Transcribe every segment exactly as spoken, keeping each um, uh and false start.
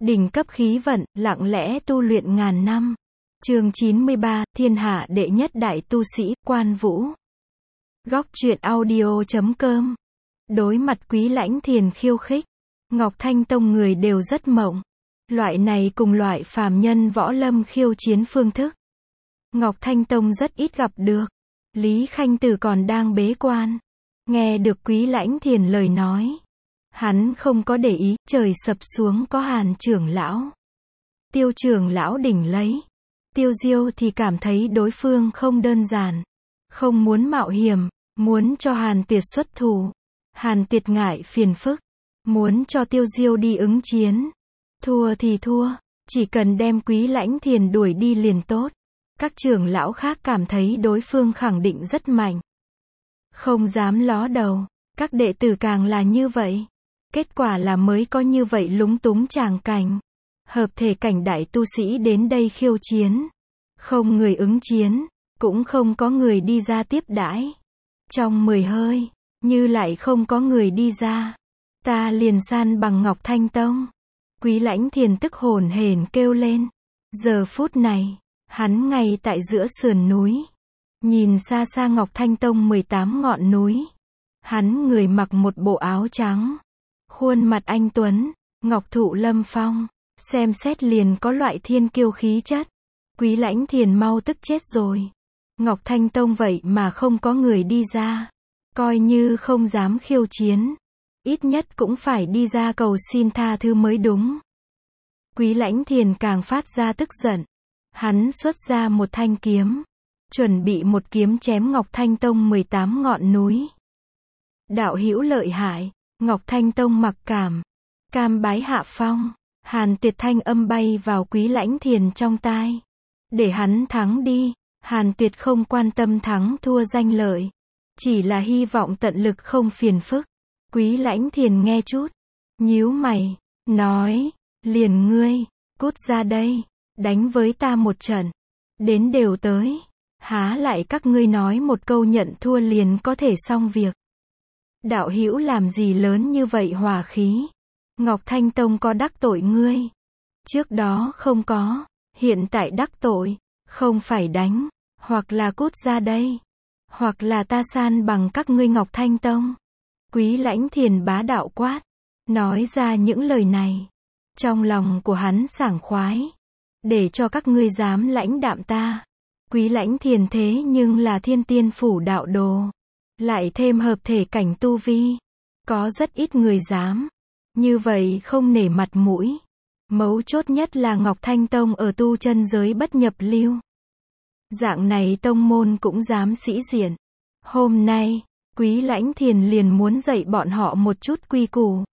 Đỉnh cấp khí vận, lặng lẽ tu luyện ngàn năm. Chương chín mươi ba, thiên hạ đệ nhất đại tu sĩ, Quan Vũ. Góc truyện audio chấm com. Đối mặt Quý Lãnh Thiền khiêu khích, Ngọc Thanh Tông người đều rất mộng. Loại này cùng loại phàm nhân võ lâm khiêu chiến phương thức, Ngọc Thanh Tông rất ít gặp được. Lý Khanh Tử còn đang bế quan, nghe được Quý Lãnh Thiền lời nói, hắn không có để ý, trời sập xuống có Hàn trưởng lão. Tiêu trưởng lão đỉnh lấy. Tiêu Diêu thì cảm thấy đối phương không đơn giản, không muốn mạo hiểm, muốn cho Hàn Tiệt xuất thủ. Hàn Tiệt ngại phiền phức, muốn cho Tiêu Diêu đi ứng chiến. Thua thì thua, chỉ cần đem Quý Lãnh Thiền đuổi đi liền tốt. Các trưởng lão khác cảm thấy đối phương khẳng định rất mạnh, không dám ló đầu. Các đệ tử càng là như vậy. Kết quả là mới có như vậy lúng túng tràng cảnh. Hợp thể cảnh đại tu sĩ đến đây khiêu chiến, không người ứng chiến, cũng không có người đi ra tiếp đãi. Trong mười hơi, như lại không có người đi ra, ta liền san bằng Ngọc Thanh Tông. Quý Lãnh Thiền tức hồn hển kêu lên. Giờ phút này, hắn ngay tại giữa sườn núi, nhìn xa xa Ngọc Thanh Tông mười tám ngọn núi. Hắn người mặc một bộ áo trắng, khuôn mặt anh tuấn, ngọc thụ lâm phong, xem xét liền có loại thiên kiêu khí chất. Quý Lãnh Thiền mau tức chết rồi. Ngọc Thanh Tông vậy mà không có người đi ra, coi như không dám khiêu chiến, ít nhất cũng phải đi ra cầu xin tha thứ mới đúng. Quý Lãnh Thiền càng phát ra tức giận. Hắn xuất ra một thanh kiếm, chuẩn bị một kiếm chém Ngọc Thanh Tông mười tám ngọn núi. Đạo hữu lợi hại. Ngọc Thanh Tông mặc cảm, cam bái hạ phong. Hàn Tiệt thanh âm bay vào Quý Lãnh Thiền trong tai. Để hắn thắng đi. Hàn Tiệt không quan tâm thắng thua danh lợi, chỉ là hy vọng tận lực không phiền phức. Quý Lãnh Thiền nghe chút, nhíu mày, nói, liền ngươi, cút ra đây, đánh với ta một trận. Đến đều tới, há lại các ngươi nói một câu nhận thua liền có thể xong việc. Đạo hữu làm gì lớn như vậy hòa khí? Ngọc Thanh Tông có đắc tội ngươi? Trước đó không có, hiện tại đắc tội, không phải đánh, hoặc là cút ra đây, hoặc là ta san bằng các ngươi Ngọc Thanh Tông. Quý Lãnh Thiền bá đạo quát, nói ra những lời này, trong lòng của hắn sảng khoái. Để cho các ngươi dám lãnh đạm ta. Quý Lãnh Thiền thế nhưng là thiên tiên phủ đạo đồ, lại thêm hợp thể cảnh tu vi, có rất ít người dám. Như vậy không nể mặt mũi. Mấu chốt nhất là Ngọc Thanh Tông ở tu chân giới bất nhập lưu. Dạng này tông môn cũng dám sĩ diện. Hôm nay, Quý Lãnh Thiền liền muốn dạy bọn họ một chút quy củ.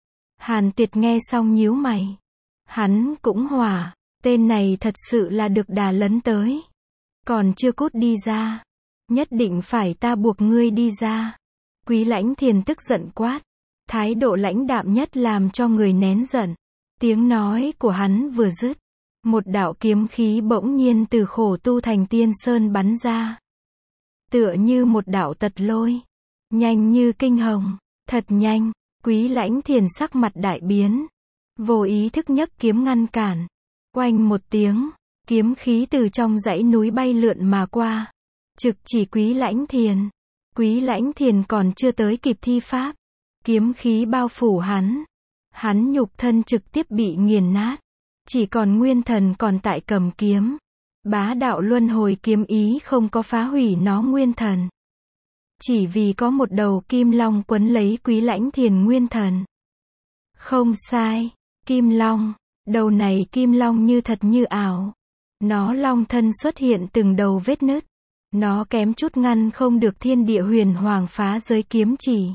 Hàn Tiệt nghe xong nhíu mày. Hắn cũng hỏa, tên này thật sự là được đà lấn tới. Còn chưa cút đi ra, nhất định phải ta buộc ngươi đi ra. Quý Lãnh Thiền tức giận quát, thái độ lãnh đạm nhất làm cho người nén giận. Tiếng nói của hắn vừa dứt, một đạo kiếm khí bỗng nhiên từ Khổ Tu Thành Tiên Sơn bắn ra. Tựa như một đạo tật lôi, nhanh như kinh hồng, thật nhanh. Quý Lãnh Thiền sắc mặt đại biến, vô ý thức nhấc kiếm ngăn cản. Oanh một tiếng, kiếm khí từ trong dãy núi bay lượn mà qua, trực chỉ Quý Lãnh Thiền. Quý Lãnh Thiền còn chưa tới kịp thi pháp, kiếm khí bao phủ hắn. Hắn nhục thân trực tiếp bị nghiền nát, chỉ còn nguyên thần còn tại cầm kiếm. Bá đạo luân hồi kiếm ý không có phá hủy nó nguyên thần, chỉ vì có một đầu kim long quấn lấy Quý Lãnh Thiền nguyên thần. Không sai, kim long. Đầu này kim long như thật như ảo. Nó long thân xuất hiện từng đầu vết nứt. Nó kém chút ngăn không được thiên địa huyền hoàng phá giới kiếm chỉ.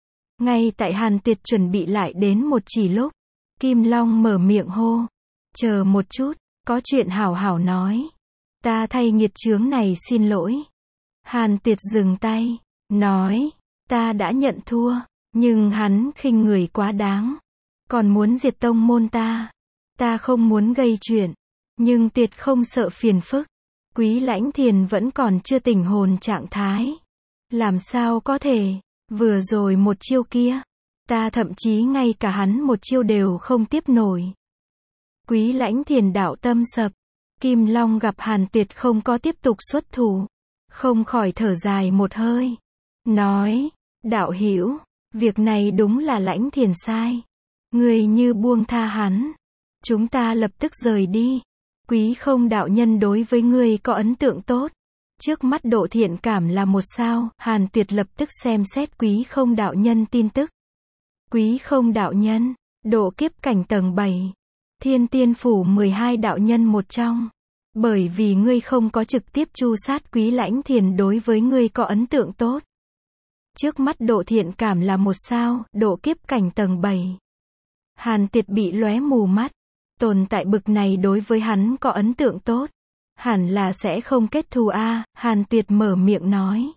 Ngay tại Hàn Tiệt chuẩn bị lại đến một chỉ lúc, kim long mở miệng hô, chờ một chút, có chuyện hảo hảo nói. Ta thay nghiệt chướng này xin lỗi. Hàn Tiệt dừng tay, nói, ta đã nhận thua, nhưng hắn khinh người quá đáng, còn muốn diệt tông môn ta. Ta không muốn gây chuyện, nhưng Tiệt không sợ phiền phức. Quý Lãnh Thiền vẫn còn chưa tỉnh hồn trạng thái. Làm sao có thể, vừa rồi một chiêu kia, ta thậm chí ngay cả hắn một chiêu đều không tiếp nổi. Quý Lãnh Thiền đạo tâm sập. Kim Long gặp Hàn Tuyệt không có tiếp tục xuất thủ, không khỏi thở dài một hơi, nói, đạo hữu, việc này đúng là Lãnh Thiền sai. Người như buông tha hắn, chúng ta lập tức rời đi. Quý Không đạo nhân đối với ngươi có ấn tượng tốt. Trước mắt độ thiện cảm là một sao. Hàn Tuyệt lập tức xem xét Quý Không đạo nhân tin tức. Quý Không đạo nhân, độ kiếp cảnh tầng bảy. Thiên Tiên Phủ mười hai đạo nhân một trong. Bởi vì ngươi không có trực tiếp tru sát Quý Lãnh Thiền đối với ngươi có ấn tượng tốt. Trước mắt độ thiện cảm là một sao, độ kiếp cảnh tầng bảy. Hàn Tuyệt bị lóe mù mắt. Tồn tại bực này đối với hắn có ấn tượng tốt. Hẳn là sẽ không kết thù a. Hàn Tuyệt mở miệng nói.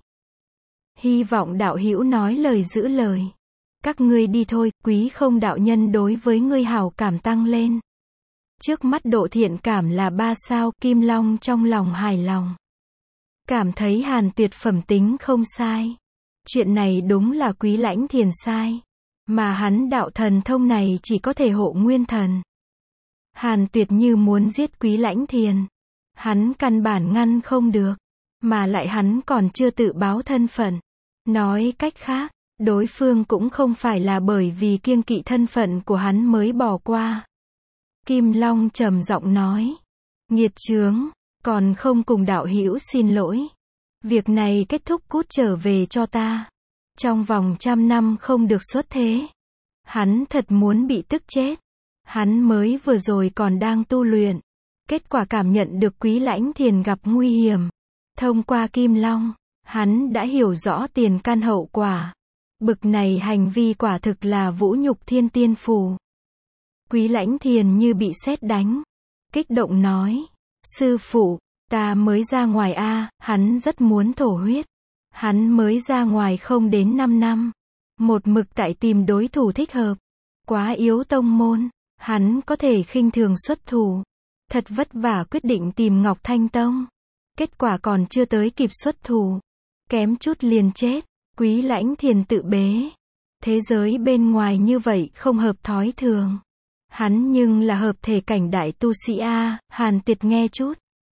Hy vọng đạo hữu nói lời giữ lời. Các ngươi đi thôi. Quý Không đạo nhân đối với ngươi hảo cảm tăng lên. Trước mắt độ thiện cảm là ba sao. Kim Long trong lòng hài lòng. Cảm thấy Hàn Tuyệt phẩm tính không sai. Chuyện này đúng là Quý Lãnh Thiền sai. Mà hắn đạo thần thông này chỉ có thể hộ nguyên thần. Hàn Tuyệt như muốn giết Quý Lãnh Thiền. Hắn căn bản ngăn không được. Mà lại hắn còn chưa tự báo thân phận. Nói cách khác, đối phương cũng không phải là bởi vì kiêng kỵ thân phận của hắn mới bỏ qua. Kim Long trầm giọng nói. Nghiệt chướng, còn không cùng đạo hữu xin lỗi. Việc này kết thúc, cút trở về cho ta. Trong vòng trăm năm không được xuất thế. Hắn thật muốn bị tức chết. Hắn mới vừa rồi còn đang tu luyện. Kết quả cảm nhận được Quý Lãnh Thiền gặp nguy hiểm. Thông qua Kim Long, hắn đã hiểu rõ tiền căn hậu quả. Bực này hành vi quả thực là vũ nhục Thiên Tiên Phủ. Quý Lãnh Thiền như bị sét đánh. Kích động nói. Sư phụ, ta mới ra ngoài a. Hắn rất muốn thổ huyết. Hắn mới ra ngoài không đến năm năm. Một mực tại tìm đối thủ thích hợp. Quá yếu tông môn. Hắn có thể khinh thường xuất thủ. Thật vất vả quyết định tìm Ngọc Thanh Tông. Kết quả còn chưa tới kịp xuất thủ. Kém chút liền chết. Quý Lãnh Thiền tự bế. Thế giới bên ngoài như vậy không hợp thói thường. Hắn nhưng là hợp thể cảnh đại tu sĩ a. Hàn Tuyệt nghe chút.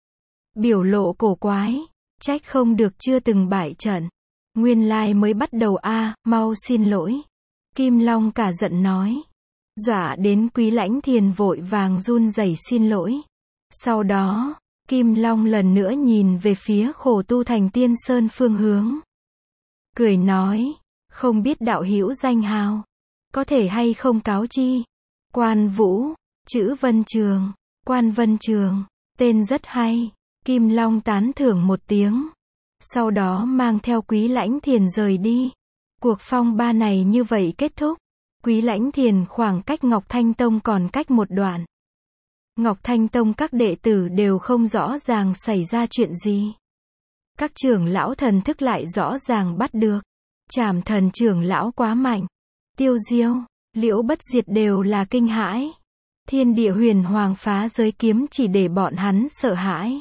Biểu lộ cổ quái. Trách không được chưa từng bại trận. Nguyên lai mới bắt đầu a. Mau xin lỗi. Kim Long cả giận nói. Dọa đến Quý Lãnh Thiền vội vàng run rẩy xin lỗi. Sau đó, Kim Long lần nữa nhìn về phía khổ tu thành Tiên Sơn phương hướng. Cười nói, không biết đạo hữu danh hào. Có thể hay không cáo chi. Quan Vũ, chữ Vân Trường, Quan Vân Trường, tên rất hay. Kim Long tán thưởng một tiếng. Sau đó mang theo Quý Lãnh Thiền rời đi. Cuộc phong ba này như vậy kết thúc. Quý Lãnh Thiền khoảng cách Ngọc Thanh Tông còn cách một đoạn. Ngọc Thanh Tông các đệ tử đều không rõ ràng xảy ra chuyện gì. Các trưởng lão thần thức lại rõ ràng bắt được. Trảm Thần trưởng lão quá mạnh. Tiêu Diêu, Liễu Bất Diệt đều là kinh hãi. Thiên Địa Huyền Hoàng phá giới kiếm chỉ để bọn hắn sợ hãi.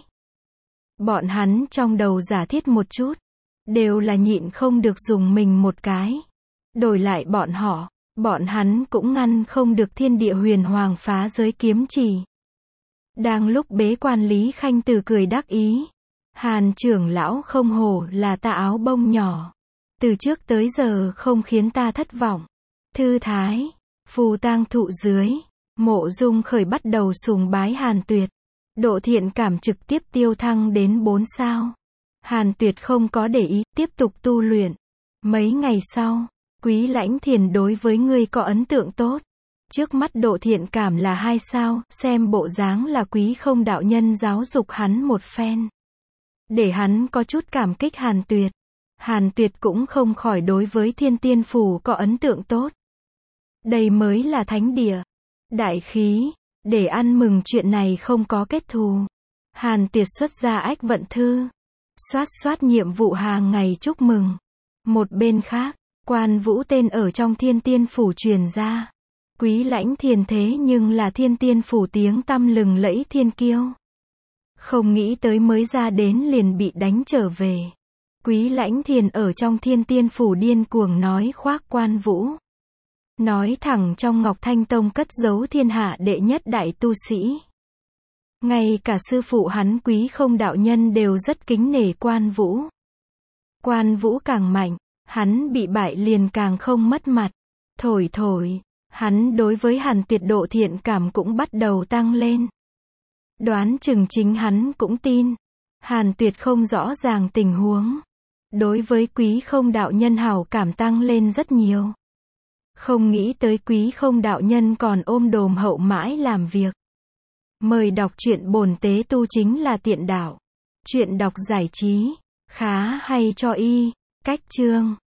Bọn hắn trong đầu giả thiết một chút. Đều là nhịn không được dùng mình một cái. Đổi lại bọn họ. Bọn hắn cũng ngăn không được Thiên Địa Huyền Hoàng phá giới kiếm chỉ. Đang lúc bế quan, Lý Khanh Từ cười đắc ý. Hàn trưởng lão không hổ là tà áo bông nhỏ. Từ trước tới giờ không khiến ta thất vọng. Thư thái, phù tang thụ dưới. Mộ Dung Khởi bắt đầu sùng bái Hàn Tuyệt. Độ thiện cảm trực tiếp tiêu thăng đến bốn sao. Hàn Tuyệt không có để ý, tiếp tục tu luyện. Mấy ngày sau, Quý Lãnh Thiền đối với ngươi có ấn tượng tốt. Trước mắt độ thiện cảm là hai sao, xem bộ dáng là Quý Không đạo nhân giáo dục hắn một phen. Để hắn có chút cảm kích Hàn Tuyệt. Hàn Tuyệt cũng không khỏi đối với Thiên Tiên Phủ có ấn tượng tốt. Đây mới là thánh địa. Đại khí, để ăn mừng chuyện này không có kết thù. Hàn Tuyệt xuất ra ách vận thư. Xoát xoát nhiệm vụ hàng ngày chúc mừng. Một bên khác, Quan Vũ tên ở trong Thiên Tiên Phủ truyền ra. Quý Lãnh Thiền thế nhưng là Thiên Tiên Phủ tiếng tăm lừng lẫy thiên kiêu. Không nghĩ tới mới ra đến liền bị đánh trở về. Quý Lãnh Thiền ở trong Thiên Tiên Phủ điên cuồng nói khoác Quan Vũ. Nói thẳng trong Ngọc Thanh Tông cất giấu thiên hạ đệ nhất đại tu sĩ. Ngay cả sư phụ hắn Quý Không đạo nhân đều rất kính nể Quan Vũ. Quan Vũ càng mạnh, hắn bị bại liền càng không mất mặt. Thổi thổi, hắn đối với Hàn Tuyệt độ thiện cảm cũng bắt đầu tăng lên. Đoán chừng chính hắn cũng tin. Hàn Tuyệt không rõ ràng tình huống. Đối với Quý Không đạo nhân hảo cảm tăng lên rất nhiều. Không nghĩ tới Quý Không đạo nhân còn ôm đồm hậu mãi làm việc. Mời đọc truyện Bổn Tế Tu chính là tiện đạo. Truyện đọc giải trí, khá hay cho y, cách chương.